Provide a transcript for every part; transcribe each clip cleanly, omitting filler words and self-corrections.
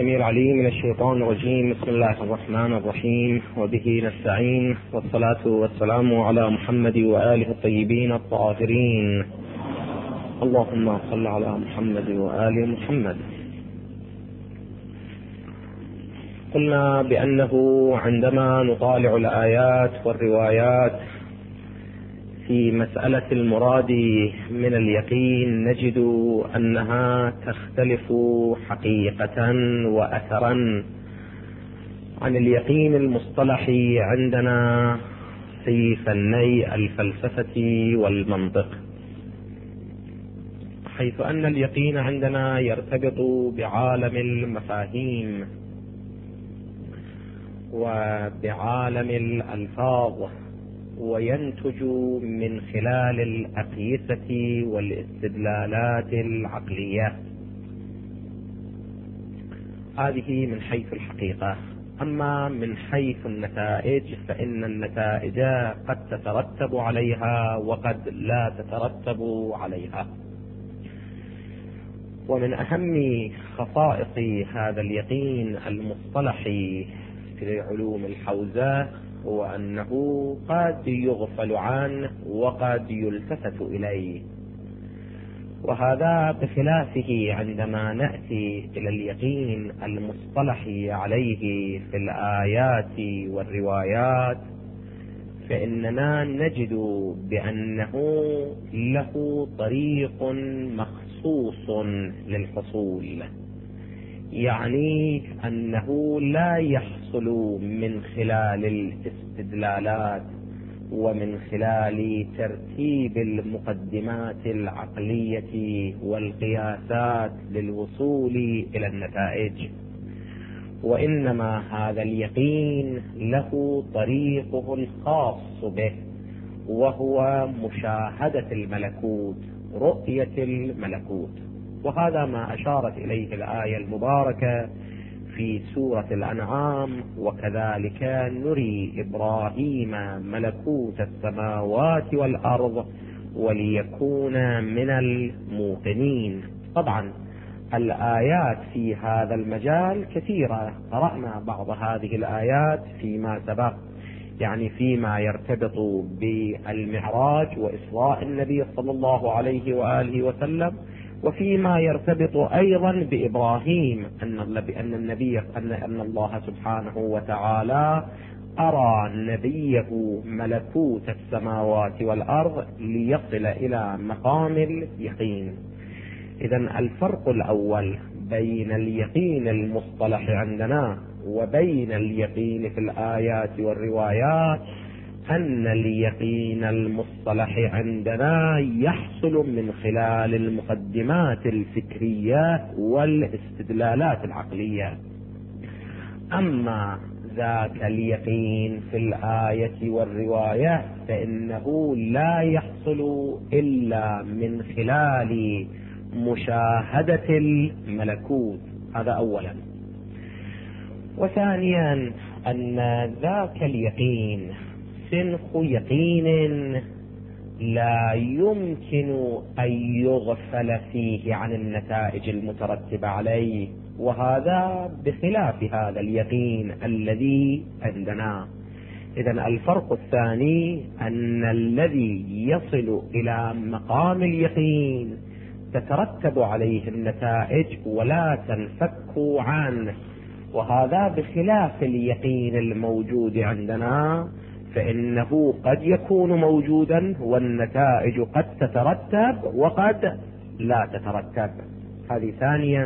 السميع العليم من الشيطان الرجيم. بسم الله الرحمن الرحيم، وبه نستعين، والصلاة والسلام على محمد وآله الطيبين الطاهرين. اللهم صل على محمد وآل محمد. قلنا بأنه عندما نطالع الآيات والروايات في مسألة المراد من اليقين نجد أنها تختلف حقيقة وأثرا عن اليقين المصطلحي عندنا في فني الفلسفة والمنطق، حيث أن اليقين عندنا يرتبط بعالم المفاهيم وبعالم الألفاظ، وينتج من خلال الأقيسة والاستدلالات العقلية. هذه من حيث الحقيقة. أما من حيث النتائج فإن النتائج قد تترتب عليها وقد لا تترتب عليها. ومن أهم خصائص هذا اليقين المصطلحي في علوم الحوزة هو أنه قد يغفل عنه وقد يلتفت إليه، وهذا بخلافه عندما نأتي إلى اليقين المصطلحي عليه في الآيات والروايات، فإننا نجد بأنه له طريق مخصوص للحصول، يعني أنه لا يحصل من خلال الاستدلالات ومن خلال ترتيب المقدمات العقلية والقياسات للوصول إلى النتائج، وإنما هذا اليقين له طريقه الخاص به، وهو مشاهدة الملكوت، رؤية الملكوت. وهذا ما أشارت إليه الآية المباركة في سورة الأنعام: وكذلك نري إبراهيم ملكوت السماوات والأرض وليكون من الموقنين. طبعا الآيات في هذا المجال كثيرة، قرأنا بعض هذه الآيات فيما سبق، يعني فيما يرتبط بالمعراج وإسراء النبي صلى الله عليه وآله وسلم، وفيما يرتبط أيضا بإبراهيم أن الله سبحانه وتعالى أرى نبيه ملكوت السماوات والأرض ليصل إلى مقام اليقين. إذن الفرق الأول بين اليقين المصطلح عندنا وبين اليقين في الآيات والروايات أن اليقين المصطلح عندنا يحصل من خلال المقدمات الفكرية والاستدلالات العقلية، أما ذاك اليقين في الآية والرواية فإنه لا يحصل إلا من خلال مشاهدة الملكوت. هذا أولا. وثانيا أن ذاك اليقين سنخ يقين لا يمكن أن يغفل فيه عن النتائج المترتبة عليه، وهذا بخلاف هذا اليقين الذي عندنا. إذن الفرق الثاني أن الذي يصل إلى مقام اليقين تترتب عليه النتائج ولا تنفك عنه، وهذا بخلاف اليقين الموجود عندنا، فإنه قد يكون موجودا والنتائج قد تترتب وقد لا تترتب. هذه ثانيا.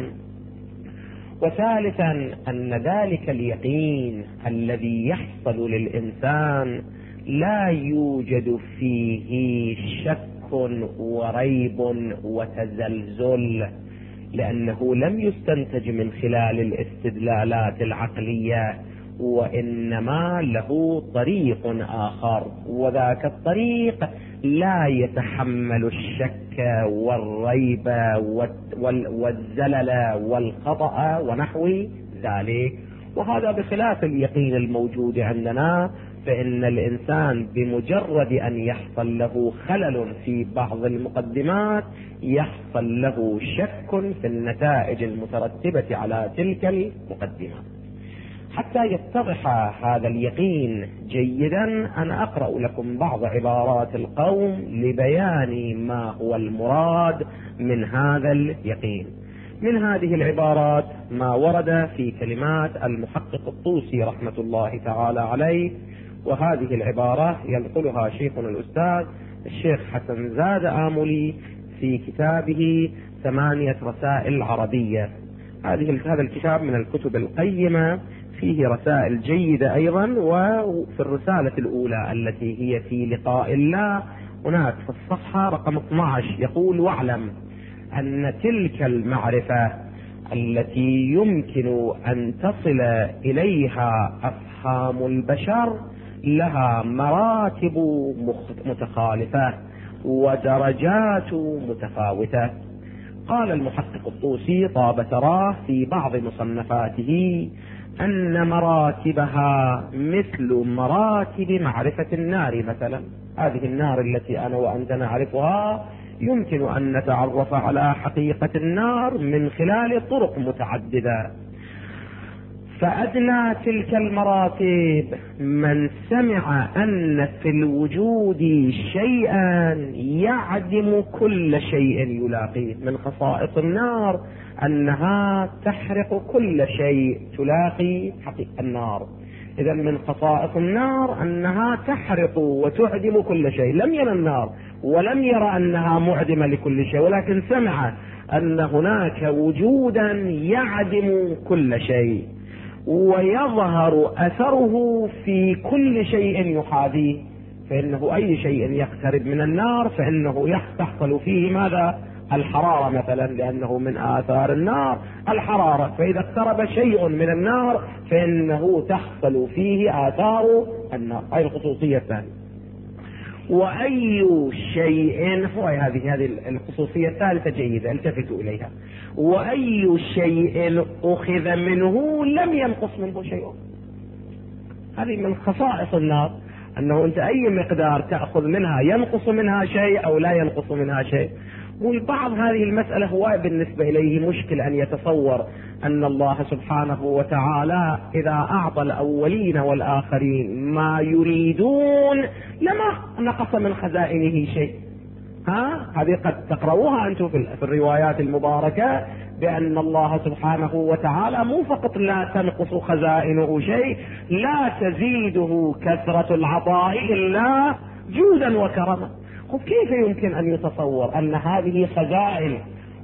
وثالثا أن ذلك اليقين الذي يحصل للإنسان لا يوجد فيه شك وريب وتزلزل، لأنه لم يستنتج من خلال الاستدلالات العقلية، وإنما له طريق آخر، وذاك الطريق لا يتحمل الشك والريب والزلل والخطأ ونحو ذلك. وهذا بخلاف اليقين الموجود عندنا، فإن الإنسان بمجرد أن يحصل له خلل في بعض المقدمات يحصل له شك في النتائج المترتبة على تلك المقدمات. حتى يتضح هذا اليقين جيدا أنا أقرأ لكم بعض عبارات القوم لبيان ما هو المراد من هذا اليقين. من هذه العبارات ما ورد في كلمات المحقق الطوسي رحمة الله تعالى عليه، وهذه العبارة ينقلها شيخنا الأستاذ الشيخ حسن زاد آملي في كتابه 8 رسائل عربية. هذا الكتاب من الكتب القيمة، فيه رسائل جيدة أيضا. وفي الرسالة الأولى التي هي في لقاء الله هناك في الصفحة رقم 12 يقول: واعلم أن تلك المعرفة التي يمكن أن تصل إليها أفهام البشر لها مراتب متخالفة ودرجات متفاوتة. قال المحقق الطوسي طاب ثراه في بعض مصنفاته أن مراتبها مثل مراتب معرفة النار مثلا. هذه النار التي أنا وأنت نعرفها يمكن أن نتعرف على حقيقة النار من خلال طرق متعددة. فأدنى تلك المراتب من سمع أن في الوجود شيئا يعدم كل شيء يلاقيه. من خصائص النار أنها تحرق كل شيء تلاقي حقيقة النار. إذا من خصائص النار أنها تحرق وتعدم كل شيء. لم يرى النار ولم يرى أنها معدمة لكل شيء، ولكن سمع أن هناك وجودا يعدم كل شيء ويظهر أثره في كل شيء يحاذيه. فإنه أي شيء يقترب من النار فإنه تحصل فيه ماذا؟ الحرارة مثلا، لأنه من آثار النار الحرارة. فإذا اقترب شيء من النار فإنه تحصل فيه آثار النار. أي الخصوصية الثانية. وأي شيء هذه الخصوصية الثالثة جيدة التفتوا إليها. وأي شيء أخذ منه لم ينقص منه شيء. هذه من خصائص النار، أنه أنت أي مقدار تأخذ منها ينقص منها شيء أو لا ينقص منها شيء. والبعض هذه المسألة هو بالنسبة إليه مشكل أن يتصور أن الله سبحانه وتعالى إذا أعطى الأولين والآخرين ما يريدون لما نقص من خزائنه شيء. هذه قد تقرؤوها أنتم في الروايات المباركة بأن الله سبحانه وتعالى مو فقط لا تنقص خزائنه شيء، لا تزيده كثرة العطاء إلا جودا وكرما. كيف يمكن أن يتصور أن هذه خزائن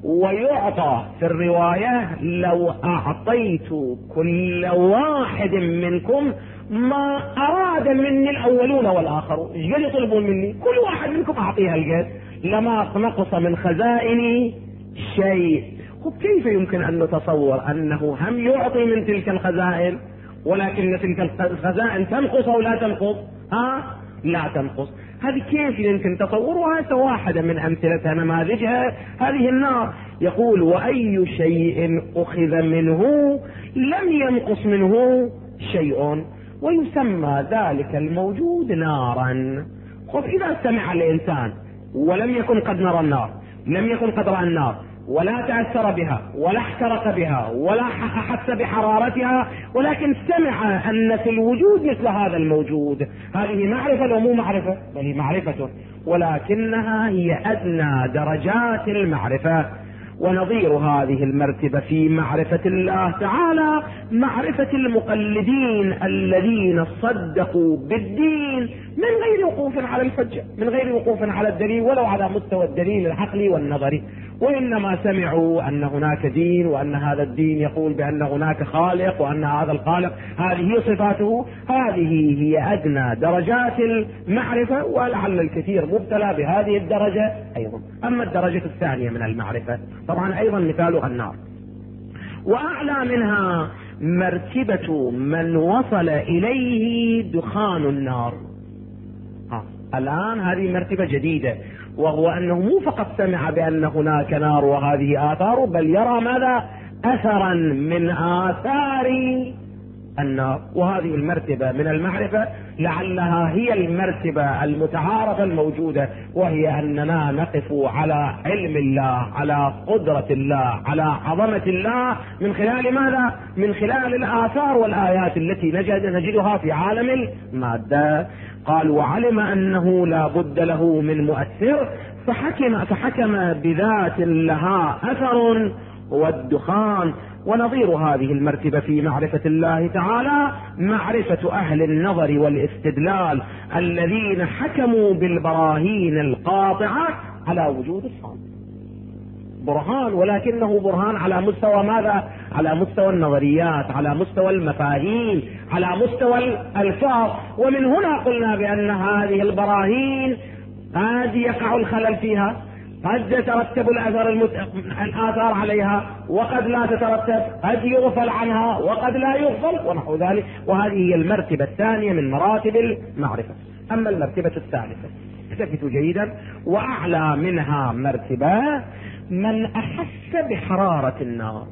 ويعطى في الرواية لو أعطيت كل واحد منكم ما أراد مني الأولون والآخرون؟ ايش قال يطلبون مني؟ كل واحد منكم أعطيها الجد لما نقص من خزائني شيء. كيف يمكن أن نتصور أنه هم يعطي من تلك الخزائن ولكن تلك الخزائن تنقص أو لا تنقص؟ لا تنقص. هذه كيف يمكن تصورها؟ واحدة من أمثلتها نماذجها هذه النار. يقول: وأي شيء أخذ منه لم ينقص منه شيء ويسمى ذلك الموجود نارا. إذا سمع الإنسان ولم يكن قد نرى النار، لم يكن قد رأى النار ولا تأثر بها ولا احترق بها ولا أحس بحرارتها، ولكن سمع أن في الوجود مثل هذا الموجود، هذه معرفة لو مو معرفة؟ بل هي معرفة، ولكنها هي أدنى درجات المعرفة. ونظير هذه المرتبة في معرفة الله تعالى معرفة المقلدين الذين صدقوا بالدين من غير وقوف على الحجة، من غير وقوف على الدليل ولو على مستوى الدليل العقلي والنظري، وإنما سمعوا أن هناك دين وأن هذا الدين يقول بأن هناك خالق وأن هذا الخالق هذه صفاته. هذه هي أدنى درجات المعرفة، ولعل الكثير مبتلى بهذه الدرجة أيضا. أما الدرجة الثانية من المعرفة طبعا أيضا مثالها النار. وأعلى منها مرتبة من وصل إليه دخان النار. الآن هذه مرتبة جديدة، وهو أنه مو فقط سمع بأن هناك نار وهذه آثار، بل يرى ماذا؟ أثرا من آثار النار. وهذه المرتبة من المعرفة لعلها هي المرتبة المتعارفة الموجودة، وهي أننا نقف على علم الله، على قدرة الله، على عظمة الله، من خلال ماذا؟ من خلال الآثار والآيات التي نجدها في عالم المادة. قال وعلم أنه لا بد له من مؤثر فحكم بذات لها أثر والدخان. ونظير هذه المرتبة في معرفة الله تعالى معرفة أهل النظر والاستدلال الذين حكموا بالبراهين القاطعة على وجود الصمد. برهان، ولكنه برهان على مستوى ماذا؟ على مستوى النظريات، على مستوى المفاهيم، على مستوى الألفاظ. ومن هنا قلنا بأن هذه البراهين قد يقع الخلل فيها، قد يترتب الآثار عليها وقد لا تترتب، قد يغفل عنها وقد لا يغفل ونحو ذلك. وهذه هي المرتبة الثانية من مراتب المعرفة. أما المرتبة الثالثة التفتوا جيدا، وأعلى منها مرتبة من أحس بحرارة النار.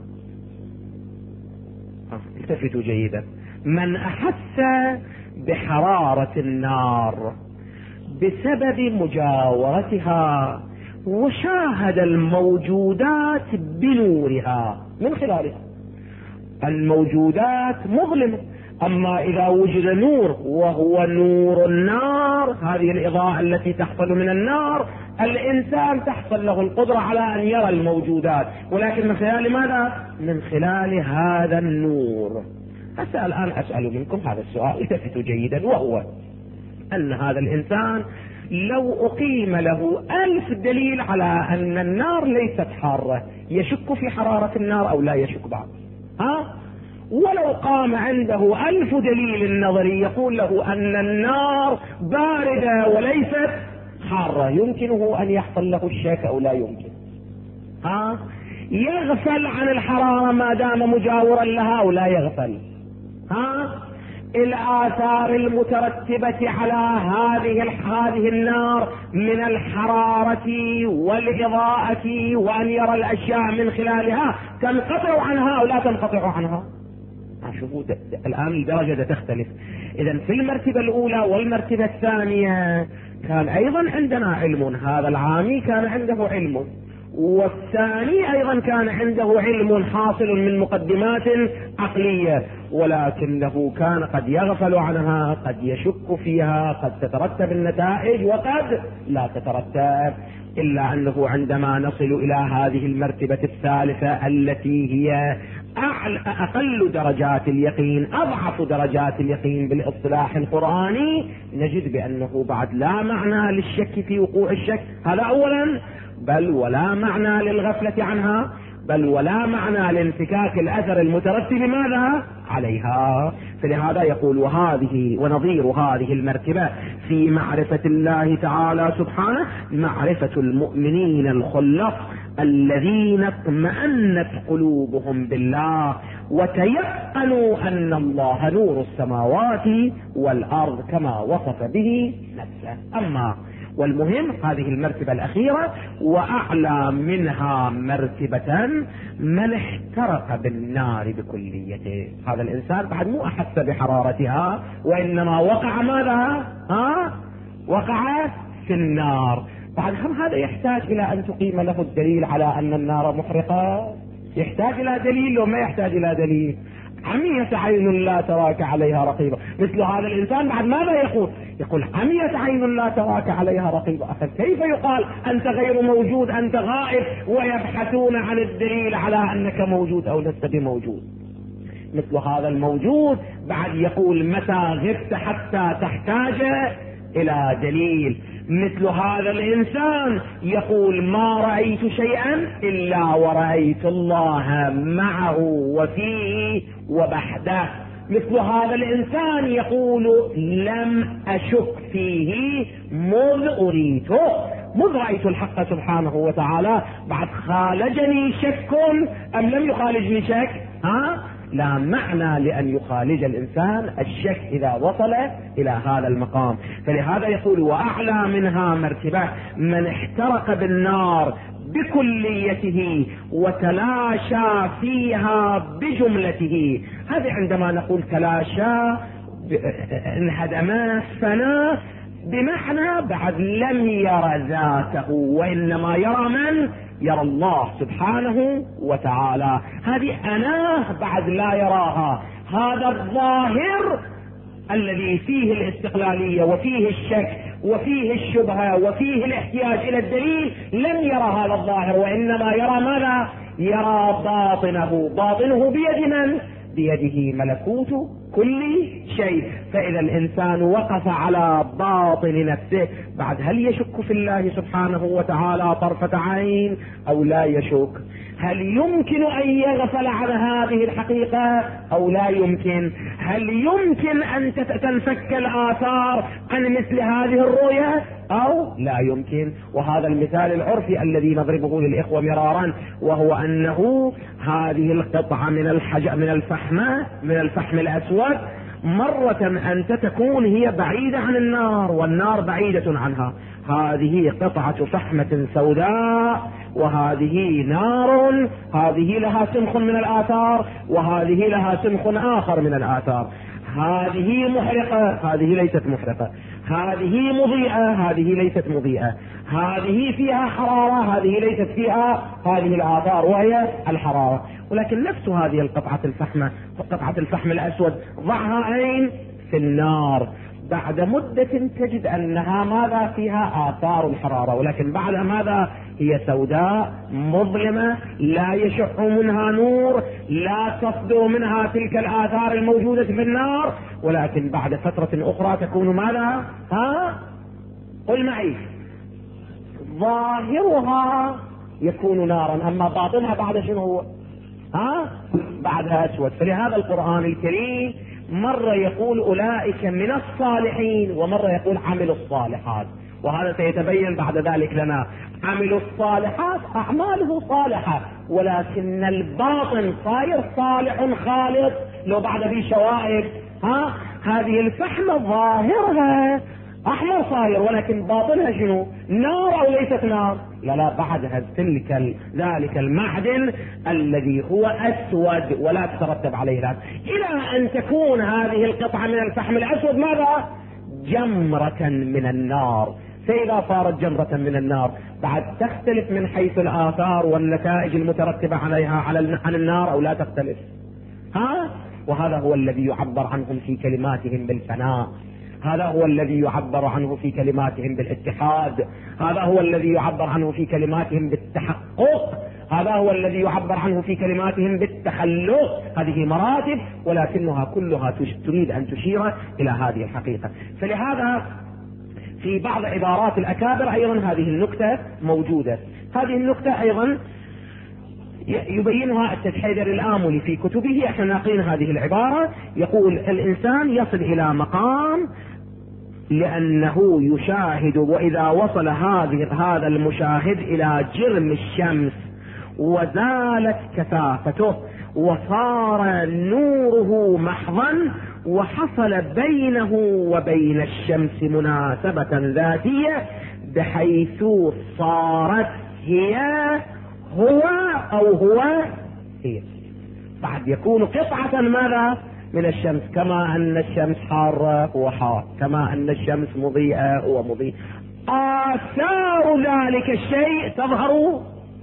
التفتوا جيدا، من أحس بحرارة النار بسبب مجاورتها وشاهد الموجودات بنورها من خلالها. الموجودات مظلمة، أما إذا وجد نور وهو نور النار، هذه الإضاءة التي تحصل من النار، الإنسان تحصل له القدرة على أن يرى الموجودات، ولكن من خلال ماذا؟ من خلال هذا النور. الآن أسأل منكم هذا السؤال، التفتوا جيدا، وهو أن هذا الإنسان لو أقيم له 1000 دليل على أن النار ليست حارة، يشك في حرارة النار أو لا يشك بعد؟ ولو قام عنده 1000 دليل نظري يقول له أن النار باردة وليست حارة، يمكنه أن يحصل له الشك أو لا يمكن؟ يغفل عن الحرارة ما دام مجاورا لها أو لا يغفل؟ الآثار المترتبة على هذه النار من الحرارة والإضاءة وأن يرى الأشياء من خلالها تنقطع عنها أو لا تنقطع عنها؟ شوفوا الآن الدرجة تختلف. إذن في المرتبة الأولى والمرتبة الثانية كان أيضا عندنا علم، هذا العامي كان عنده علم، والثاني أيضا كان عنده علم حاصل من مقدمات عقلية، ولكنه كان قد يغفل عنها، قد يشك فيها، قد تترتب النتائج وقد لا تترتب. إلا أنه عندما نصل إلى هذه المرتبة الثالثة التي هي أقل درجات اليقين، أضعف درجات اليقين بالاصطلاح القرآني، نجد بأنه بعد لا معنى للشك في وقوع الشك، هذا أولا، بل ولا معنى للغفلة عنها، بل ولا معنى لانفكاك الأثر المترتب ماذا عليها. فلهذا يقول وهذه ونظير هذه المرتبة في معرفة الله تعالى سبحانه معرفة المؤمنين الخلص الذين اطمأنت قلوبهم بالله وتيقنوا أن الله نور السماوات والأرض كما وصف به نفسه. أما والمهم هذه المرتبة الأخيرة وأعلى منها مرتبة من احترق بالنار بكليته. هذا الإنسان بعد مو أحس بحرارتها، وإنما وقع ماذا؟ وقع في النار. بعد هذا يحتاج إلى أن تقيم له الدليل على أن النار محرقة؟ يحتاج إلى دليل وما يحتاج إلى دليل؟ عميت عين لا تراك عليها رقيبة. مثل هذا الإنسان بعد ماذا يقول عميت عين لا تراك عليها رقيبة. كيف يقال أنت غير موجود، أنت غائب، ويبحثون عن الدليل على أنك موجود أو لست بموجود؟ مثل هذا الموجود بعد يقول متى غبت حتى تحتاج إلى دليل. مثل هذا الإنسان يقول ما رأيت شيئا إلا ورأيت الله معه وفيه وبحده. مثل هذا الإنسان يقول لم أشك فيه مذ أريته، مذ رأيت الحق سبحانه وتعالى. بعد خالجني شك أم لم يخالجني شك؟ لا معنى لأن يخالج الإنسان الشك إذا وصل إلى هذا المقام. فلهذا يقول وأعلى منها مرتبة من احترق بالنار بكليته وتلاشى فيها بجملته. هذه عندما نقول تلاشى انهدم فنى، بمعنى بعد لم يرى ذاته، وإنما يرى من؟ يرى الله سبحانه وتعالى. هذه أناه بعد لا يراها. هذا الظاهر الذي فيه الاستقلالية وفيه الشك وفيه الشبهة وفيه الاحتياج إلى الدليل، لم يرى هذا الظاهر، وإنما يرى ماذا؟ يرى باطنه. باطنه بيد من؟ بيده ملكوت كل شيء. فإذا الإنسان وقف على باطن نفسه، بعد هل يشك في الله سبحانه وتعالى طرفة عين أو لا يشك؟ هل يمكن أن يغفل عن هذه الحقيقة أو لا يمكن؟ هل يمكن أن تنفك الآثار عن مثل هذه الرؤية أو لا يمكن؟ وهذا المثال العرفي الذي نضربه للإخوة مرارا، وهو أنه هذه القطعة من الفحم الأسود، مرة أنت تكون هي بعيدة عن النار والنار بعيدة عنها. هذه قطعة فحمة سوداء وهذه نار، هذه لها سنخ من الآثار وهذه لها سنخ آخر من الآثار. هذه محرقة، هذه ليست محرقة. هذه مضيئة، هذه ليست مضيئة. هذه فيها حرارة، هذه ليست فيها هذه الآثار وهي الحرارة. ولكن نفس هذه القطعة الفحم الأسود ضعها أين؟ في النار. بعد مدة تجد أنها ماذا؟ فيها آثار الحرارة، ولكن بعد ماذا؟ هي سوداء مظلمة، لا يشع منها نور، لا تصدر منها تلك الآثار الموجودة في النار، ولكن بعد فترة أخرى تكون ماذا؟ قل معي. ظاهرها يكون نارا، أما باطنها بعد شنو هو؟ بعدها أسود. فلهذا القرآن الكريم مرة يقول أولئك من الصالحين، ومرة يقول عملوا الصالحات، وهذا سيتبين بعد ذلك لنا. عملوا الصالحات أعماله صالحة، ولكن الباطن صاير صالح خالص لو بعد فيه شوائب. هذه الفحمة ظاهرها أحمر صاير، ولكن باطنها شنو؟ نار أو ليست نار؟ لا، بعدها ذلك المعدن الذي هو أسود ولا تترتب عليه ذلك، إلى أن تكون هذه القطعة من الفحم الأسود ماذا؟ جمرة من النار. فإذا صارت جمرة من النار بعد تختلف من حيث الآثار والنتائج المترتبة عليها عن النار أو لا تختلف؟ وهذا هو الذي يعبر عنهم في كلماتهم بالفناء، هذا هو الذي يعبر عنه في كلماتهم بالاتحاد، هذا هو الذي يعبر عنه في كلماتهم بالتحقق، هذا هو الذي يعبر عنه في كلماتهم بالتخلق. هذه مراتب، ولكنها كلها تريد أن تشير إلى هذه الحقيقة. فلهذا في بعض عبارات الأكابر أيضا هذه النكتة موجودة. هذه النكتة أيضا يبينها التجحيدر الآملي في كتبه. احنا ناقلين هذه العبارة، يقول الإنسان يصل إلى مقام لأنه يشاهد، وإذا وصل هذا المشاهد إلى جرم الشمس وزالت كثافته وصار نوره محضا، وحصل بينه وبين الشمس مناسبة ذاتية بحيث صارت هي هو أو هو هي. بعد يكون قطعة ماذا؟ من الشمس، كما أن الشمس حارة هو حار، كما أن الشمس مضيئة هو مضيء. آثار ذلك الشيء تظهر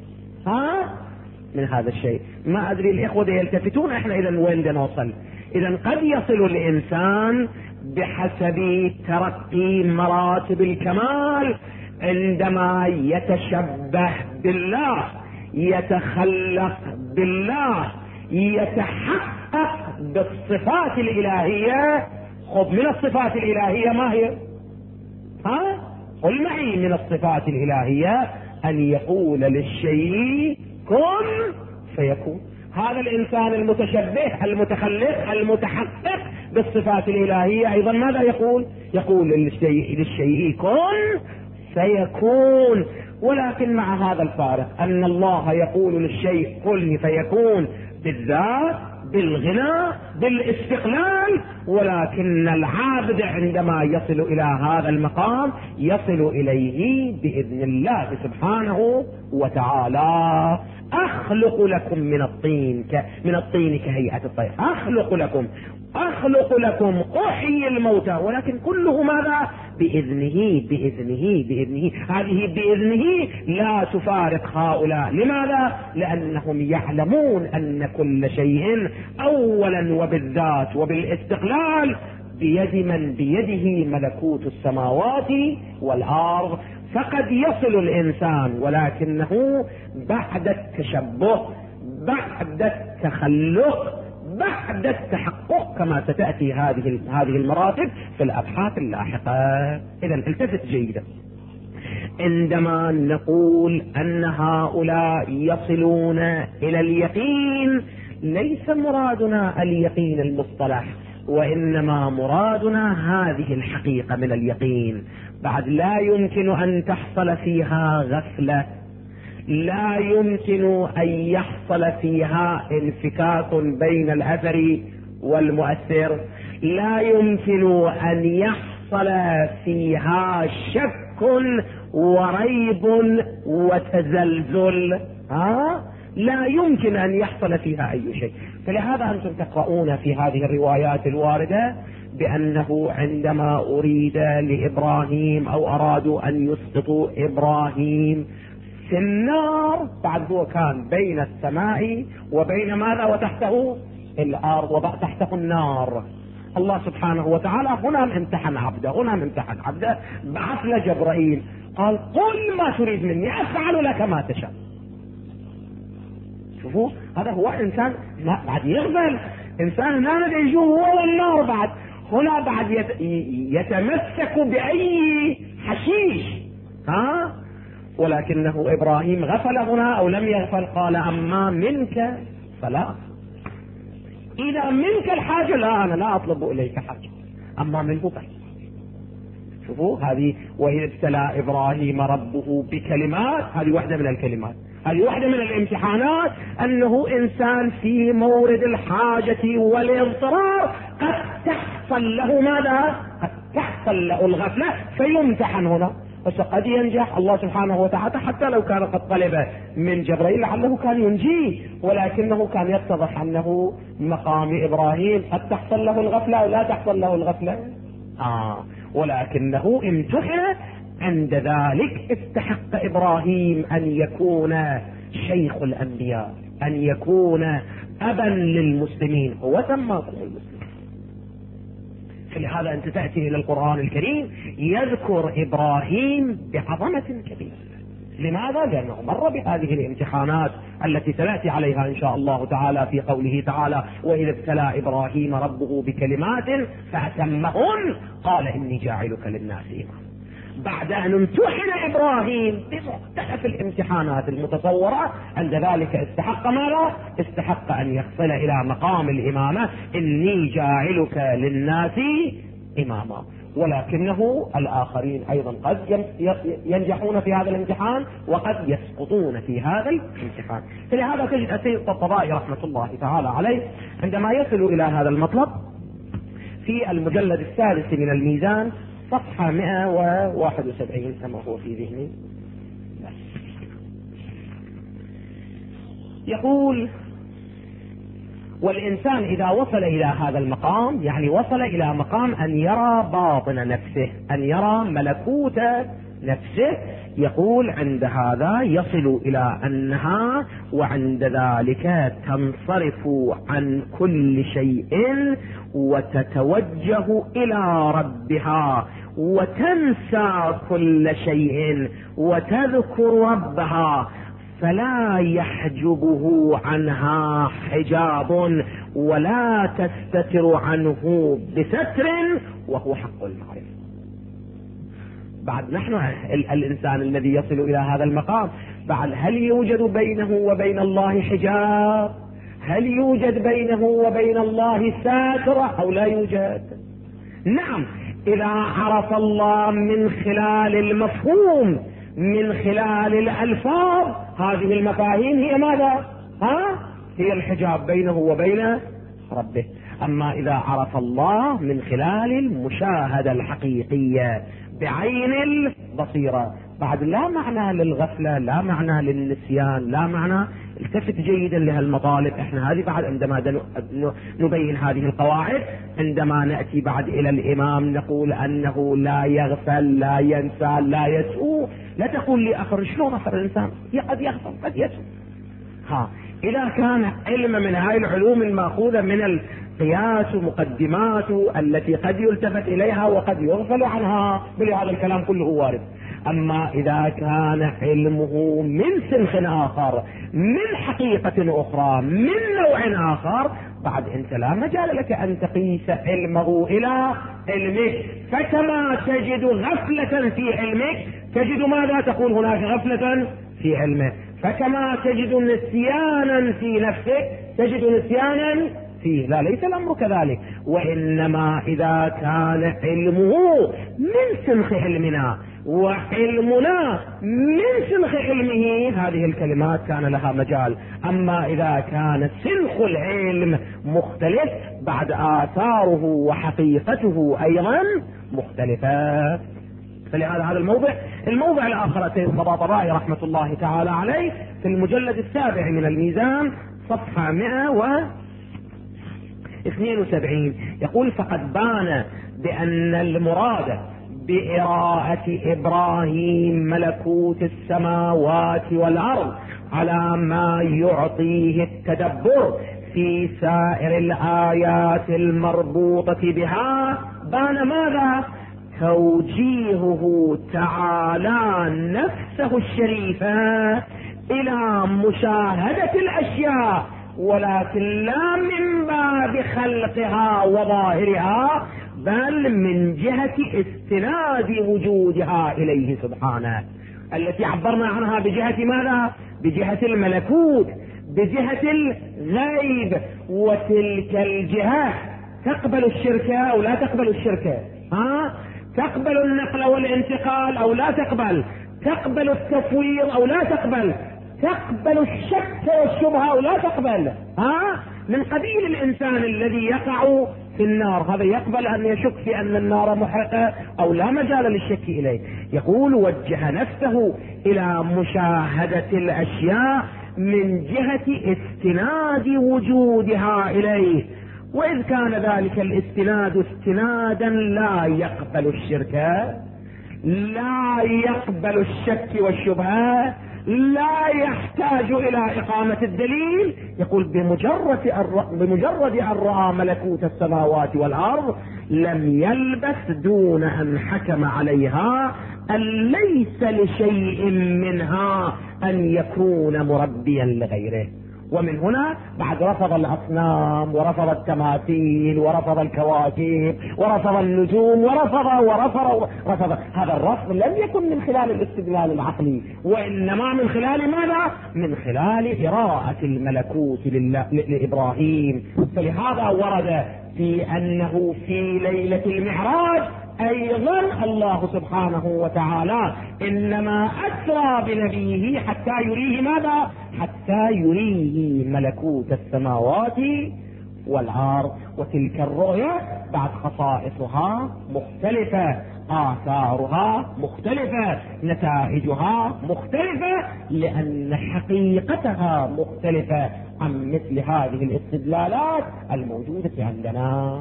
من هذا الشيء. ما أدري الإخوة يلتفتون احنا إذا وين نوصل؟ إذا قد يصل الإنسان بحسب ترقي مراتب الكمال عندما يتشبه بالله، يتخلق بالله، يتحقق بالصفات الإلهية. خذ من الصفات الإلهية ما هي؟ قل معي. من الصفات الإلهية أن يقول للشيء كن فيكون. هذا الإنسان المتشبه المتخلق المتحقق بالصفات الإلهية أيضا ماذا يقول؟ يقول للشيء كن فيكون. ولكن مع هذا الفارق أن الله يقول للشيء كن فيكون بالذات، بالغنى، بالاستقلال، ولكن العابد عندما يصل إلى هذا المقام يصل إليه بإذن الله سبحانه وتعالى. أخلق لكم من من الطين كهيئة الطير. أخلق لكم أحيي الموتى، ولكن كله ماذا؟ بإذنه. هذه بإذنه لا تفارق هؤلاء. لماذا؟ لأنهم يعلمون أن كل شيء أولا وبالذات وبالاستقلال بيد من بيده ملكوت السماوات والأرض. فقد يصل الإنسان، ولكنه بعد التشبه، بعد التخلق، بعد التحقق، كما ستأتي هذه المراتب في الأبحاث اللاحقة. إذا التفت جيدا، عندما نقول أن هؤلاء يصلون إلى اليقين ليس مرادنا اليقين المصطلح، وإنما مرادنا هذه الحقيقة من اليقين. بعد لا يمكن أن تحصل فيها غفلة، لا يمكن أن يحصل فيها انفكاك بين الأثر والمؤثر، لا يمكن أن يحصل فيها شك وريب وتزلزل، لا يمكن أن يحصل فيها أي شيء. فلهذا أنتم تقرؤون في هذه الروايات الواردة بأنه عندما أريد لإبراهيم أو أرادوا أن يسقطوا إبراهيم في النار، بعد هو كان بين السماء وبين ماذا؟ وتحته الأرض وتحته النار. الله سبحانه وتعالى هنا امتحن عبده، بعث له جبرائيل قال قل ما تريد مني أفعل لك ما تشاء. شوفوا هذا هو إنسان بعد يغفل، إنسان لا ندري يجوه هو والنار، بعد هنا بعد يتمسك بأي حشيش، ولكنه إبراهيم غفل هنا أو لم يغفل، قال أما منك فلا، إذا منك الحاجة لا، أنا لا أطلب إليك حاجة، أما منه فلا. شوفوا هذه، وإذ ابتلى إبراهيم ربه بكلمات، هذه واحدة من الكلمات، هذه واحدة من الامتحانات، أنه إنسان في مورد الحاجة والاضطرار قد تحصل له ماذا؟ قد تحصل له الغفلة فيمتحن هنا، وقد ينجح الله سبحانه وتعالى حتى لو كان قد طلب من جبرائيل لعله كان ينجيه، ولكنه كان يتضح أنه مقام إبراهيم قد تحصل له الغفلة أو لا تحصل له الغفلة، ولكنه امتحن. عند ذلك استحق إبراهيم أن يكون شيخ الأنبياء، أن يكون أبا للمسلمين، هو سماكم المسلمين. فلهذا أنت تأتي إلى القرآن الكريم يذكر إبراهيم بعظمة كبيرة. لماذا؟ لأنه مر بهذه الامتحانات التي سنأتي عليها إن شاء الله تعالى في قوله تعالى وإذ ابتلى إبراهيم ربه بكلمات فأتمهن قال إني جاعلك للناس إماما. بعد أن امتحن إبراهيم بمختلف الامتحانات المتصورة، عند ذلك استحق ماذا؟ استحق أن يصل إلى مقام الإمامة، إني جاعلك للناس إماما. ولكنه الآخرين أيضا قد ينجحون في هذا الامتحان وقد يسقطون في هذا الامتحان. فلهذا تجد السيد الطبراني رحمة الله تعالى عليه عندما يصل إلى هذا المطلب في المجلد الثالث من الميزان صفحة 171 كما هو في ذهني، يقول والإنسان إذا وصل إلى هذا المقام، يعني وصل إلى مقام أن يرى باطن نفسه، أن يرى ملكوت نفسه، يقول عند هذا يصل إلى أنها وعند ذلك تنصرف عن كل شيء وتتوجه إلى ربها وتنسى كل شيء وتذكر ربها، فلا يحجبه عنها حجاب ولا تستتر عنه بستر، وهو حق المعرفة. بعد نحن الإنسان الذي يصل إلى هذا المقام، بعد هل يوجد بينه وبين الله حجاب؟ هل يوجد بينه وبين الله ساتر أو لا يوجد؟ نعم، إذا عرف الله من خلال المفهوم، من خلال الألفاظ، هذه المفاهيم هي ماذا؟ هي الحجاب بينه وبين ربه. أما إذا عرف الله من خلال المشاهدة الحقيقية بعين البصيرة، بعد لا معنى للغفلة، لا معنى للنسيان، لا معنى التفت جيدا لهالمطالب. احنا هذه بعد عندما نبين هذه القواعد، عندما نأتي بعد الى الامام نقول انه لا يغفل لا ينسى لا يسهو. لا تقول لي اخر شلون اخر الانسان قد يغفل قد يسهو. اذا كان علم من هاي العلوم المأخوذة من القياس ومقدماته التي قد يلتفت اليها وقد يغفل عنها، بل هذا الكلام كله وارد. اما اذا كان علمه من سنخ اخر، من حقيقة اخرى، من نوع اخر، بعد انت لا مجال لك ان تقيس علمه الى علمك. فكما تجد غفلة في علمك تجد ماذا؟ تقول هناك غفلة في علمه. فكما تجد نسيانا في نفسك تجد نسيانا فيه. لا، ليس الامر كذلك. وانما اذا كان علمه من سنخ علمنا وعلمنا من سنخ علمه، هذه الكلمات كان لها مجال. اما اذا كان سنخ العلم مختلف، بعد آثاره وحقيقته ايضا مختلفة. فلهذا هذا الموضع الاخر سيد الطباطبائي رحمة الله تعالى عليه في المجلد 7 من الميزان صفحة 172 يقول: فقد بان بأن المراد بإراءة إبراهيم ملكوت السماوات والأرض على ما يعطيه التدبر في سائر الآيات المربوطة بها، بان ماذا؟ توجيهه تعالى نفسه الشريفة إلى مشاهدة الأشياء، ولكن لا من باب خلقها وظاهرها، بل من جهة استناد وجودها إليه سبحانه، التي عبرنا عنها بجهة ماذا؟ بجهة الملكوت، بجهة الغيب. وتلك الجهة تقبل الشركة أو لا تقبل الشركة؟ تقبل النقل والانتقال أو لا تقبل؟ تقبل التفويض أو لا تقبل؟ تقبل الشك والشبهة أو لا تقبل؟ من قبيل الإنسان الذي يقع في النار، هذا يقبل أن يشك في أن النار محرقة أو لا مجال للشك إليه. يقول: وجه نفسه إلى مشاهدة الأشياء من جهة استناد وجودها إليه. وإذ كان ذلك الاستناد استنادا لا يقبل الشرك، لا يقبل الشك والشبهة، لا يحتاج إلى إقامة الدليل، يقول: بمجرد أن رأى ملكوت السماوات والأرض لم يلبث دون أن حكم عليها أن ليس لشيء منها أن يكون مربيا لغيره. ومن هنا بعد رفض الأصنام ورفض التماثيل ورفض الكواكب ورفض النجوم ورفض. هذا الرفض لم يكن من خلال الاستدلال العقلي، وإنما من خلال ماذا؟ من خلال إراءة الملكوت لإبراهيم. فلهذا ورد في أنه في ليلة المعراج أيضا الله سبحانه وتعالى إنما أسرى بنبيه حتى يريه ماذا؟ حتى يريه ملكوت السماوات والأرض. وتلك الرؤية بعد خصائصها مختلفة، آثارها مختلفة، نتائجها مختلفة، لأن حقيقتها مختلفة عن مثل هذه الاستدلالات الموجودة عندنا.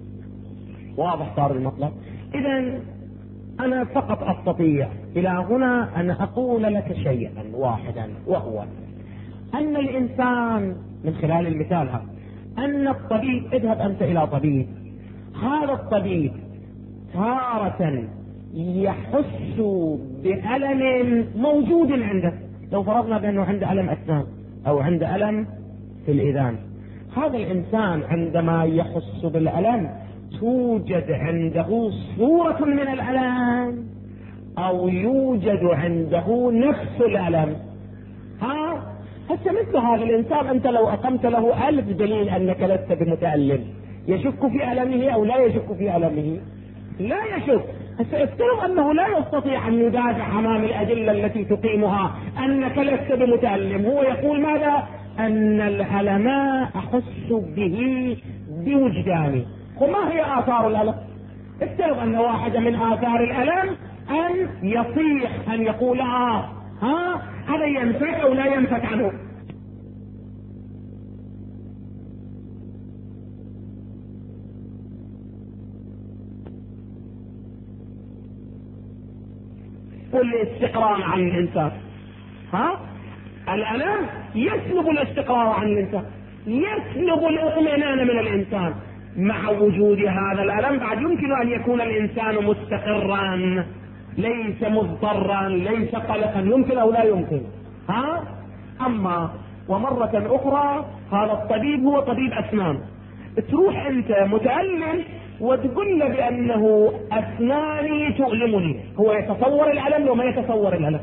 واضح صار المطلب؟ إذن أنا فقط أستطيع إلى هنا أن أقول لك شيئا واحدا، وهو أن الإنسان من خلال المثال هذا، أن الطبيب، اذهب أنت إلى طبيب، هذا الطبيب تارة يحس بألم موجود عنده. لو فرضنا بأنه عنده ألم أسنان أو عنده ألم في الإذان، هذا الإنسان عندما يحس بالألم توجد عنده صورة من الألم أو يوجد عنده نفس الألم؟ هسه مثل هذا الإنسان أنت لو أقمت له 1000 دليل أنك لست بمتألم، يشك في ألمه أو لا يشك في ألمه؟ لا يشك. هسه افترض أنه لا يستطيع أن يدافع أمام الأدلة التي تقيمها أنك لست بمتألم. هو يقول ماذا؟ أن الألم أحس به بوجداني. وما هي آثار الألم؟ افترض أن واحدة من آثار الألم أن يصيح، أن يقول هذا ينفك أو لا ينفك عنه. الاستقرار عن الإنسان. الألم يسلب الاستقرار عن الإنسان، يسلب الاطمئنان من الإنسان. مع وجود هذا الألم بعد يمكن أن يكون الإنسان مستقرا، ليس مضطرا، ليس قلقا، يمكن أو لا يمكن. أما ومرة أخرى هذا الطبيب هو طبيب أسنان، تروح أنت متألم وتقول له بأنه أسناني تؤلمني، هو يتصور الألم لو ما يتصور الألم،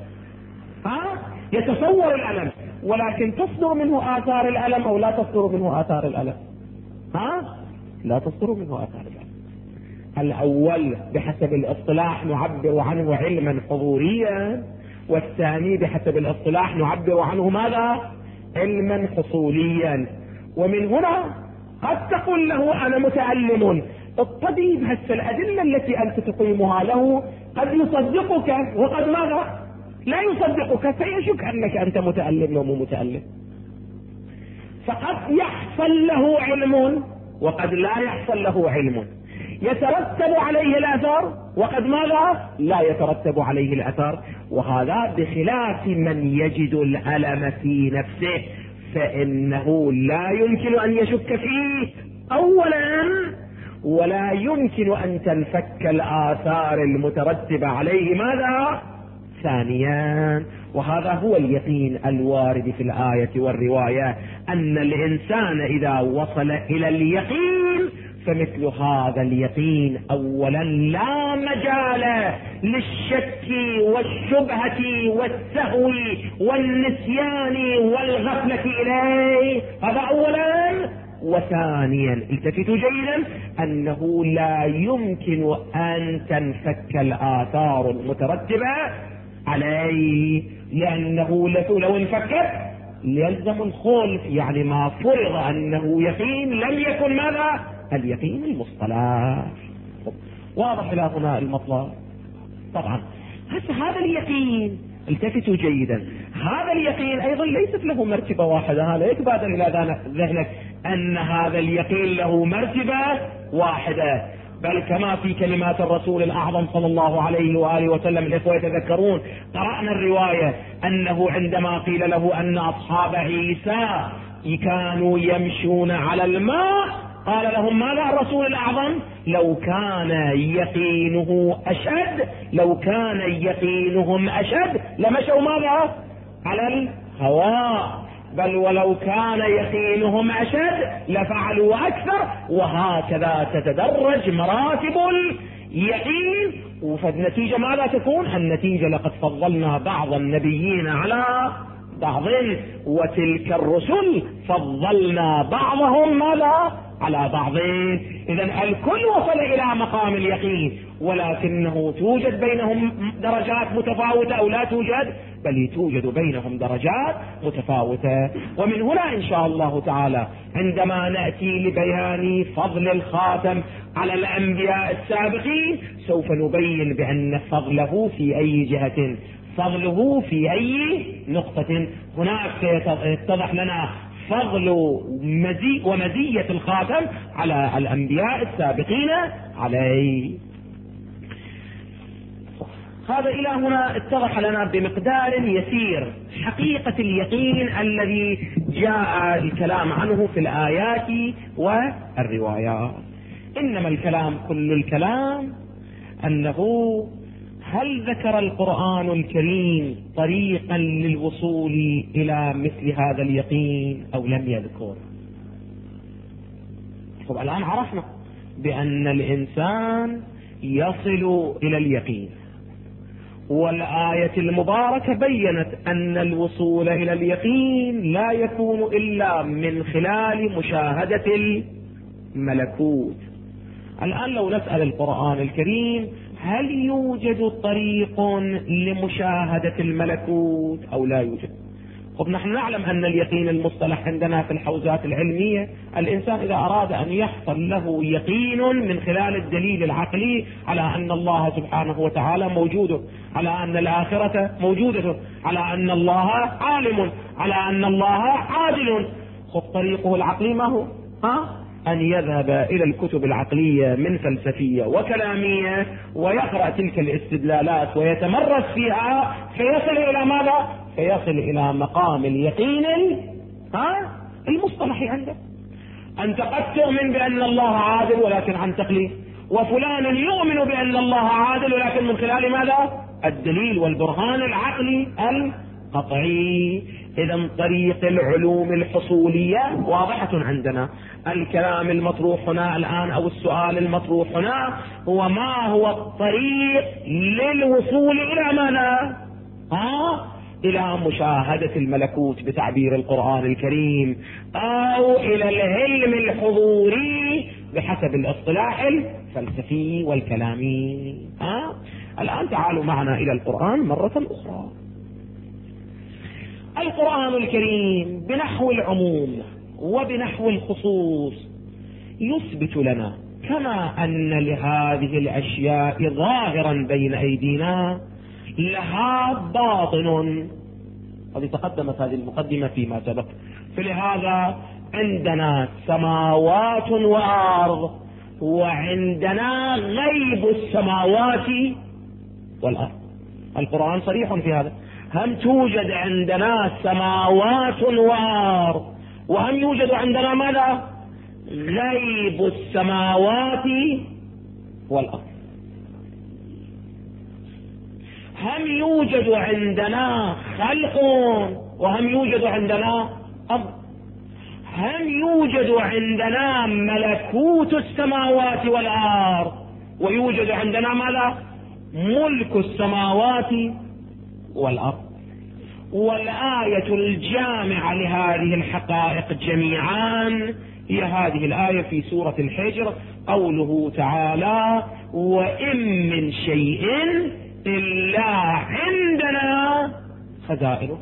يتصور الألم، ولكن تصدر منه آثار الألم أو لا تصدر منه آثار الألم؟ لا تصدر منه آثار الألم. الأول بحسب الاصطلاح نعبر عنه علما حضوريا، والثاني بحسب الاصطلاح نعبر عنه ماذا؟ علما حصوليا. ومن هنا قد تقول له أنا متألم، الطبيب هسه الأدلة التي أنت تقيمها له قد يصدقك وقد ماذا؟ لا يصدقك، فيشك أنك أنت متألم أو مو متألم. فقد يحصل له علم وقد لا يحصل له علم، يترتب عليه الأثر وقد ماذا؟ لا يترتب عليه الأثر. وهذا بخلاف من يجد الألم في نفسه، فإنه لا يمكن أن يشك فيه أولا، ولا يمكن أن تنفك الآثار المترتبة عليه ماذا؟ ثانيا. وهذا هو اليقين الوارد في الآية والرواية، أن الإنسان إذا وصل إلى اليقين فمثل هذا اليقين أولا لا مجال للشك والشبهة والسهو والنسيان والغفلة إليه، هذا أولا. وثانيا التفتوا جيدا أنه لا يمكن أن تنفك الآثار المترتبة عليه، لأنه لو انفكت يلزم الخلف، يعني ما فرض أنه يقين لم يكن ماذا؟ اليقين المصطلح. واضح إلى هنا المطلب؟ طبعا هذا اليقين التفتوا جيدا، هذا اليقين أيضا ليست له مرتبة واحدة. هذا يتبادر إلى ذهنك أن هذا اليقين له مرتبة واحدة، بل كما في كلمات الرسول الأعظم صلى الله عليه وآله وسلم، الإخوة يتذكرون قرأنا الرواية أنه عندما قيل له أن أصحاب عيسى كانوا يمشون على الماء قال لهم ماذا الرسول الأعظم؟ لو كان يقينهم أشد لمشوا ماذا؟ على الهواء، بل ولو كان يقينهم أشد لفعلوا أكثر. وهكذا تتدرج مراتب اليقين، فالنتيجة ماذا تكون؟ النتيجة لقد فضلنا بعض النبيين على بعض، وتلك الرسل فضلنا بعضهم ماذا؟ على بعض. إذن الكل وصل إلى مقام اليقين، ولكنه توجد بينهم درجات متفاوتة أو لا توجد؟ بل توجد بينهم درجات متفاوتة. ومن هنا إن شاء الله تعالى عندما نأتي لبيان فضل الخاتم على الأنبياء السابقين سوف نبين بأن فضله في أي جهة، فضله في أي نقطة. هناك سيتضح لنا فضل ومزية الخاتم على الأنبياء السابقين عليه. هذا إلى هنا اتضح لنا بمقدار يسير حقيقة اليقين الذي جاء الكلام عنه في الآيات والروايات. إنما الكلام كل الكلام أنه هل ذكر القرآن الكريم طريقا للوصول إلى مثل هذا اليقين أو لم يذكر؟ طب الآن عرفنا بأن الإنسان يصل إلى اليقين، والآية المباركة بيّنت أن الوصول إلى اليقين لا يكون إلا من خلال مشاهدة الملكوت. الآن لو نسأل القرآن الكريم هل يوجد طريق لمشاهدة الملكوت أو لا يوجد؟ طب نحن نعلم أن اليقين المصطلح عندنا في الحوزات العلمية، الإنسان إذا أراد أن يحصل له يقين من خلال الدليل العقلي على أن الله سبحانه وتعالى موجود، على أن الآخرة موجودة، على أن الله عالم، على أن الله عادل، خب طريقه العقلي ما هو؟ أن يذهب إلى الكتب العقلية من فلسفية وكلامية ويقرأ تلك الاستدلالات ويتمرس فيها فيصل إلى ماذا؟ فيصل إلى مقام اليقين المصطلحي عنده. أنت قد تؤمن بأن الله عادل ولكن عن تقليد، وفلان يؤمن بأن الله عادل ولكن من خلال ماذا؟ الدليل والبرهان العقلي القطعي. إذا طريق العلوم الحصولية واضحة عندنا. الكلام المطروح هنا الآن أو السؤال المطروح هنا هو ما هو الطريق للوصول إلى ماذا؟ إلى مشاهدة الملكوت بتعبير القرآن الكريم، أو إلى العلم الحضوري بحسب الاصطلاح الفلسفي والكلامي. الآن تعالوا معنا إلى القرآن مرة أخرى. القرآن الكريم بنحو العموم وبنحو الخصوص يثبت لنا كما أن لهذه الأشياء ظاهرا بين أيدينا لها باطن. قد تقدمت هذه المقدمة فيما سبق. فلهذا عندنا سماوات وأرض، وعندنا غيب السماوات والأرض. القرآن صريح في هذا. هم توجد عندنا سماوات وأرض، وهم يوجد عندنا ماذا؟ غيب السماوات والأرض. هم يوجد عندنا خلق وهم يوجد عندنا أرض. هم يوجد عندنا ملكوت السماوات والأرض، ويوجد عندنا ماذا؟ ملك السماوات والأرض. والآية الجامعة لهذه الحقائق جميعا هي هذه الآية في سورة الحجر، قوله تعالى: وإن من شيء إلا عندنا خزائنه.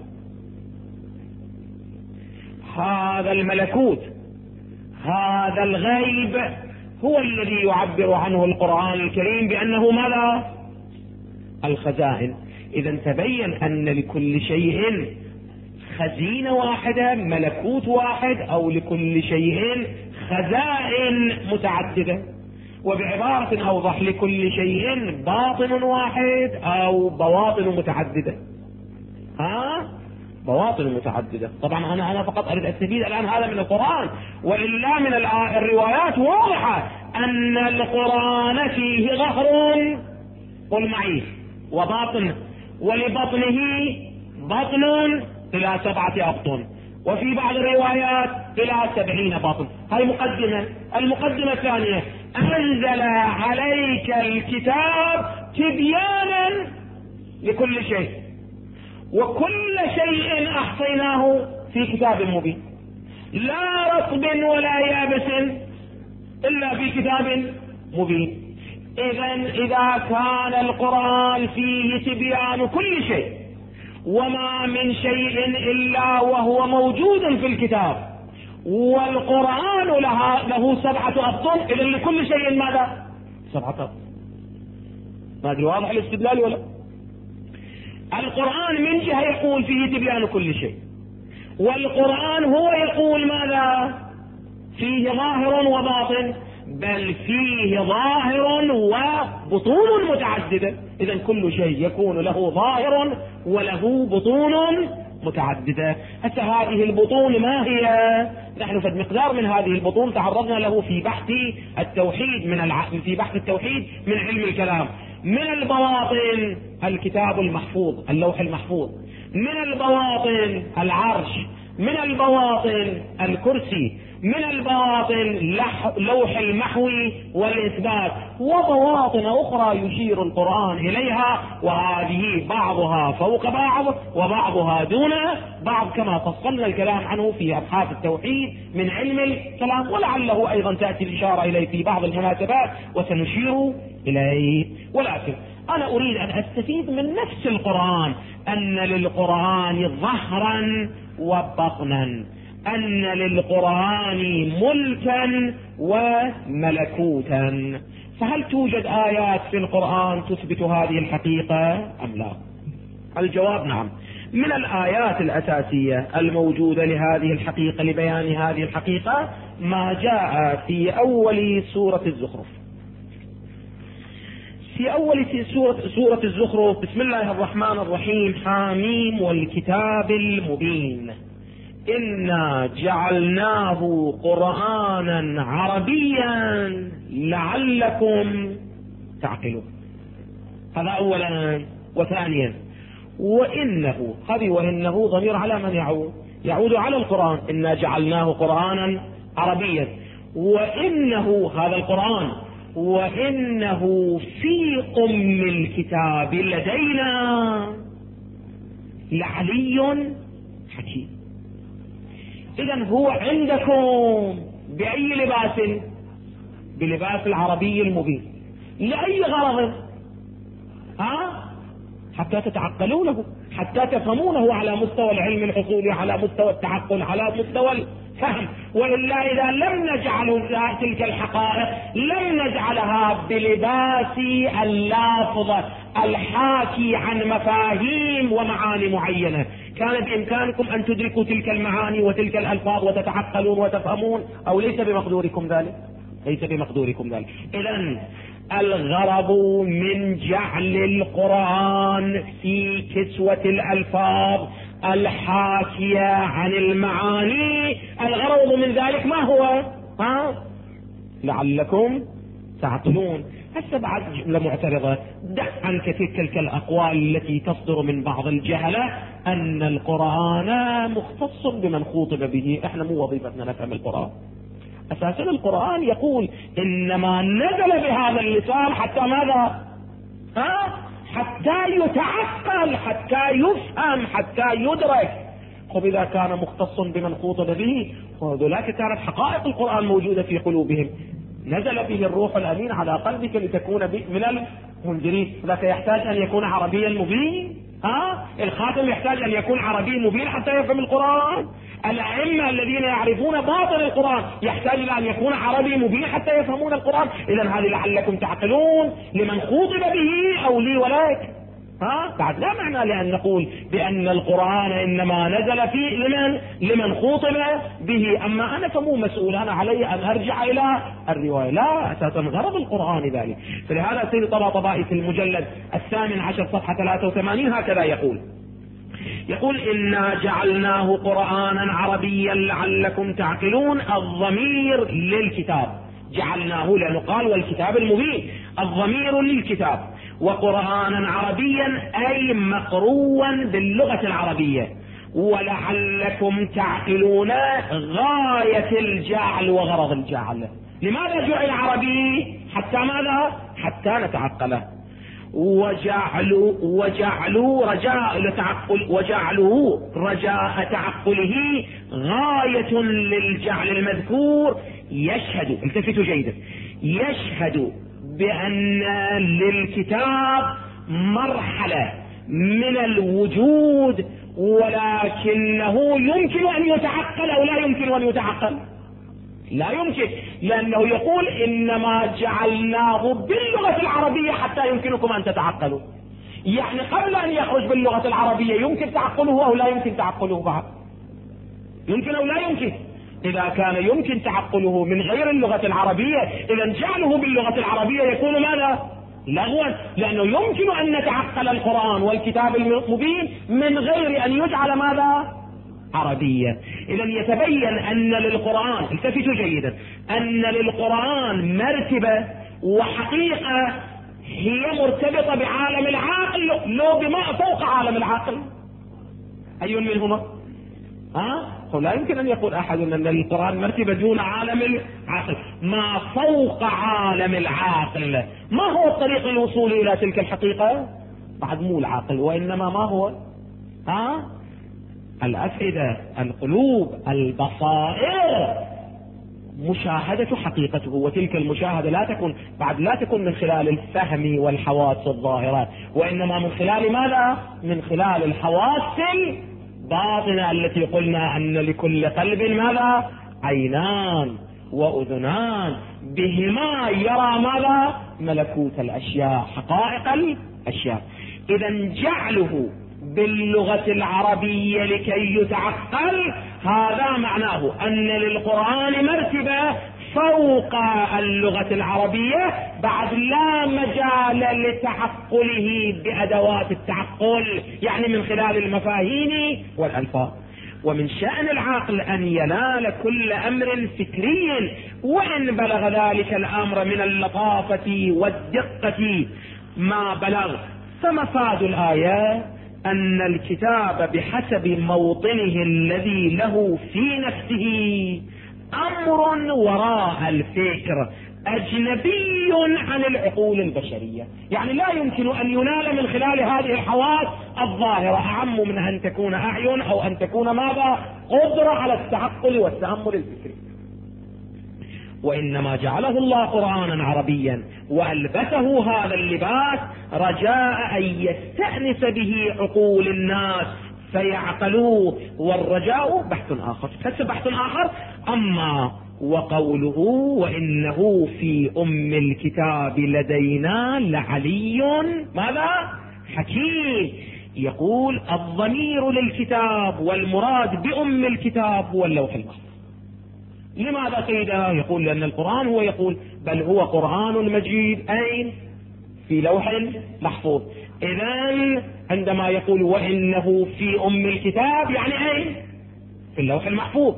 هذا الملكوت، هذا الغيب، هو الذي يعبر عنه القرآن الكريم بأنه ماذا؟ الخزائن. إذا تبين أن لكل شيء خزينة واحدة، ملكوت واحد، أو لكل شيء خزائن متعددة. وبعبارة أوضح، لكل شيء باطن واحد أو بواطن متعددة. بواطن متعددة. طبعا أنا فقط أريد أستفيد الآن هذا من القرآن، وإلا من الروايات واضحة أن القرآن فيه ظهر، قل معي، وباطن، ولبطنه بطن إلى 7 أبطن، وفي بعض الروايات إلى 70 بطن. هاي مقدمة. المقدمة الثانية: أنزل عليك الكتاب تبيانا لكل شيء، وكل شيء أحصيناه في كتاب مبين، لا رطب ولا يابس إلا في كتاب مبين. إذا كان القرآن فيه تبيان كل شيء، وما من شيء إلا وهو موجود في الكتاب، والقرآن له 7 أبطن، إذا لكل شيء ماذا؟ 7 أبطن. ما أدري واضح الاستدلال ولا؟ القرآن من جهة يقول فيه تبيان كل شيء، والقرآن هو يقول ماذا؟ فيه ظاهر وباطن، بل فيه ظاهر وبطون متعددة. إذا كل شيء يكون له ظاهر وله بطون متعددة. حتى هذه البطون ما هي؟ نحن في مقدار من هذه البطون تعرضنا له في بحث التوحيد في بحث التوحيد من علم الكلام. من البواطن الكتاب المحفوظ، اللوح المحفوظ. من البواطن العرش. من البواطن الكرسي. من البواطن لوح المحوي والإثبات، وبواطن أخرى يشير القرآن إليها، وهذه بعضها فوق بعض وبعضها دون بعض، كما فصلنا الكلام عنه في أبحاث التوحيد من علم الكلام، ولعله أيضا تأتي الإشارة إليه في بعض المناسبات وسنشير إليه. ولكن أنا أريد أن أستفيد من نفس القرآن أن للقرآن ظهرا وبطنا، أن للقرآن ملكا وملكوتا. فهل توجد آيات في القرآن تثبت هذه الحقيقة أم لا؟ الجواب نعم. من الآيات الأساسية الموجودة لهذه الحقيقة، لبيان هذه الحقيقة، ما جاء في أول سورة الزخرف. في أول سورة الزخرف: بسم الله الرحمن الرحيم، حاميم والكتاب المبين، إنا جعلناه قرآنا عربيا لعلكم تعقلون. هذا أولا. وثانيا: وإنه، هذه وإنه ضمير على من يعود؟ يعود على القرآن. إنا جعلناه قرآنا عربيا، وإنه هذا القرآن، وإنه في أم الكتاب لدينا لعلي حكيم. إذن هو عندكم بأي لباس؟ بلباس العربي المبين. لأي غرض؟ حتى تتعقلونه، حتى تفهمونه على مستوى العلم الحصولي، على مستوى التعقل، على مستوى الفهم. وإلا إذا لم نجعل تلك الحقائق، لم نجعلها بلباس اللافظة الحاكي عن مفاهيم ومعاني معينة. كان بإمكانكم أن تدركوا تلك المعاني وتلك الألفاظ وتتعقلون وتفهمون، أو ليس بمقدوركم ذلك؟ ليس بمقدوركم ذلك. إذن الغرض من جعل القرآن في كسوة الألفاظ الحاكية عن المعاني، الغرض من ذلك ما هو؟ لعلكم تعقلون. هسه بعد جملة معترضة: دع عنك تلك الأقوال التي تصدر من بعض الجهلة أن القرآن مختص بمن خوطب به. احنا مو وظيفتنا نفهم القرآن. أساسا القرآن يقول إنما نزل بهذا اللسان حتى ماذا؟ حتى يتعقل، حتى يفهم، حتى يدرك. خب إذا كان مختص بمن خوطب به، وذلك كانت حقائق القرآن موجودة في قلوبهم. نزل به الروح الأمين على قلبك لتكون من المنذرين. ذاك يحتاج أن يكون عربيا مبين. الخاتم يحتاج أن يكون عربي مبين حتى يفهم القرآن. الأئمة الذين يعرفون باطن القرآن يحتاج إلى أن يكون عربي مبين حتى يفهمون القرآن. إذن هذه لعلكم تعقلون لمن خوطب به أو لي ولك. بعد لا معنى لأن نقول بأن القرآن إنما نزل فيه لمن خوطب به. أما أنا فمو مسؤول، أنا علي أن أرجع إلى الرواية. لا، أساسا غرض القرآن ذلك. فلهذا سيد طباطبائي في المجلد 18 صفحة 83 هكذا يقول: إنا جعلناه قرآنا عربيا لعلكم تعقلون. الضمير للكتاب، جعلناه لأنه قال والكتاب المبين، الضمير للكتاب. وقرآنا عربيا أي مقروا باللغة العربية. ولعلكم تعقلون غاية الجعل وغرض الجعل. لماذا جعل عربي؟ حتى ماذا؟ حتى نتعقله. وجعلوا رجاء تعقله غاية للجعل المذكور. يشهد، التفتوا جيدا، يشهد بأن للكتاب مرحلة من الوجود، ولكنه يمكن أن يتعقل أو لا يمكن أن يتعقل؟ لا يمكن، لأنه يقول إنما جعلناه باللغة العربية حتى يمكنكم أن تتعقلوا. يعني قبل أن يخرج باللغة العربية يمكن تعقله أو لا يمكن تعقله بعد؟ يمكن أو لا يمكن؟ إذا كان يمكن تعقله من غير اللغة العربية، إذا جعله باللغة العربية يكون ماذا؟ لغوا، لأنه يمكن أن نتعقل القرآن والكتاب المبين من غير أن يجعل ماذا؟ عربية. إذا يتبين أن للقرآن، التفتوا جيدا، أن للقرآن مرتبة وحقيقة هي مرتبطة بعالم العقل، لو بما فوق عالم العقل. أي منهما؟ لا يمكن أن يقول أحد أن القرآن مرتبة دون عالم العقل. ما فوق عالم العقل. ما هو الطريق للوصول إلى تلك الحقيقة؟ بعد مو العقل، وإنما ما هو؟ الأفئدة، القلوب، البصائر، مشاهدة حقيقته. وتلك المشاهدة لا تكون من خلال الفهم والحواس الظاهرات، وإنما من خلال ماذا؟ من خلال الحواس الباطنة التي قلنا أن لكل قلب ماذا؟ عينان وأذنان، بهما يرى ماذا؟ ملكوت الأشياء، حقائق الأشياء. إذا جعله باللغة العربية لكي يتعقل، هذا معناه أن للقرآن مرتبة فوق اللغة العربية، بعد لا مجال لتعقله بأدوات التعقل، يعني من خلال المفاهيم والألفاظ. ومن شأن العقل أن ينال كل أمر فكري، وإن بلغ ذلك الأمر من اللطافة والدقة ما بلغ. فمفاد الآية أن الكتاب بحسب موطنه الذي له في نفسه أمر وراء الفكر أجنبي عن العقول البشرية، يعني لا يمكن أن ينال من خلال هذه الحواس الظاهرة، أعم من أن تكون أعين أو أن تكون ماذا؟ قدرة على التعقل والتأمل الفكري. وإنما جعله الله قرآنا عربيا وألبسه هذا اللباس رجاء أن يستأنس به عقول الناس فيعقلوه، والرجاء بحث آخر، بحث آخر. أما وقوله وإنه في أم الكتاب لدينا لعلي ماذا؟ حكيم، يقول الضمير للكتاب والمراد بأم الكتاب هو اللوح المحفوظ. لماذا سيدنا؟ يقول لأن القرآن هو يقول بل هو قرآن مجيد أين؟ في لوح محفوظ. إذن عندما يقول وإنه في أم الكتاب يعني أين؟ في اللوح المحفوظ.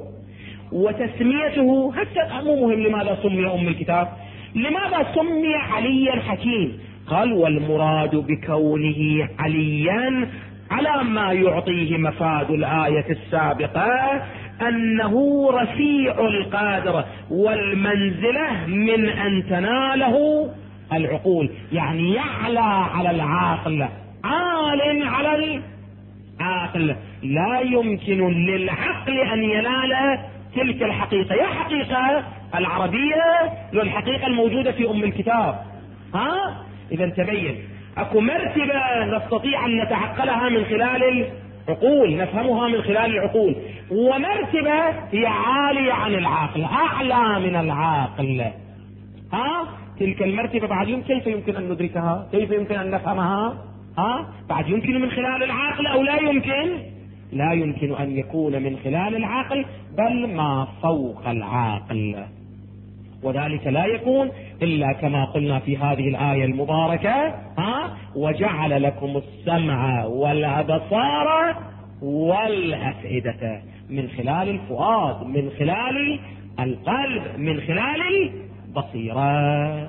وتسميته حتى مو مهم لماذا سمي أم الكتاب، لماذا سمي عليا حكيم؟ قال والمراد بكونه عليا على ما يعطيه مفاد الآية السابقة أنه رفيع القدر والمنزلة من أن تناله العقول، يعني يعلى على العاقل، عال على العاقل، لا يمكن للعقل أن ينال تلك الحقيقة. يا حقيقة العربية للحقيقة الموجودة في أم الكتاب. إذا تبين أكو مرتبة نستطيع أن نتعقلها من خلال العقول، نفهمها من خلال العقول، ومرتبة هي عالية عن العقل، أعلى من العقل. تلك المرتبة بعد كيف يمكن أن ندركها؟ كيف يمكن أن نفهمها؟ بعد يمكن من خلال العقل أو لا يمكن؟ لا يمكن أن يكون من خلال العقل، بل ما فوق العقل، وذلك لا يكون إلا كما قلنا في هذه الآية المباركة وجعل لكم السمع والأبصار والأفئدة، من خلال الفؤاد، من خلال القلب، من خلال البصيرة.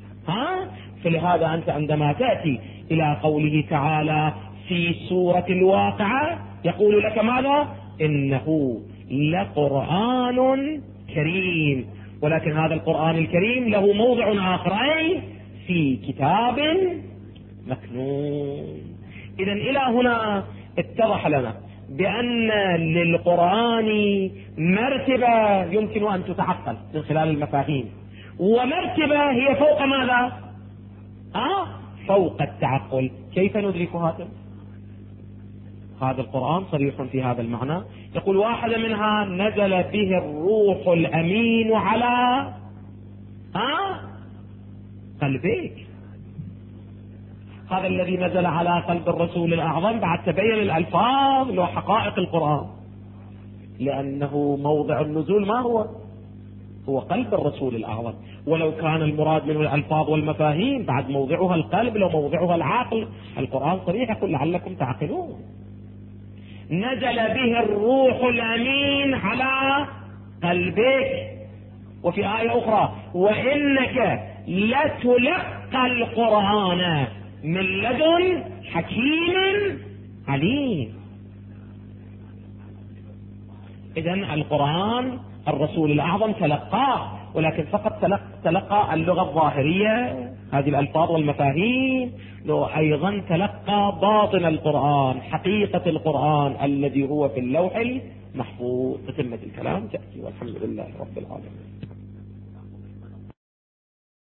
فلهذا أنت عندما تأتي إلى قوله تعالى في سورة الواقعة يقول لك ماذا؟ إنه لقرآن كريم، ولكن هذا القرآن الكريم له موضع آخر أي في كتاب مكنون. إذن إلى هنا اتضح لنا بأن للقرآن مرتبة يمكن أن تتعقل من خلال المفاهيم، ومرتبة هي فوق ماذا؟ فوق التعقل. كيف ندرك هذا؟ هذا القرآن صريح في هذا المعنى، يقول واحدة منها نزل به الروح الأمين على قلبك، هذا الذي نزل على قلب الرسول الأعظم. بعد تبين الألفاظ له حقائق القرآن، لأنه موضع النزول ما هو قلب الرسول الأعظم، ولو كان المراد منه الألفاظ والمفاهيم بعد موضعها القلب لو موضعها العقل. القرآن صريح يقول لعلكم تعقلون. نزل به الروح الأمين على قلبك. وفي آية أخرى وإنك لتلقى القرآن من لدن حكيم عليم. إذن القرآن الرسول الأعظم تلقاه، ولكن فقط تلقى اللغة الظاهرية هذه الألفاظ والمفاهيم، لو أيضا تلقى باطن القرآن، حقيقة القرآن الذي هو في اللوح المحفوظ. تتمة الكلام تأتي، والحمد لله رب العالمين.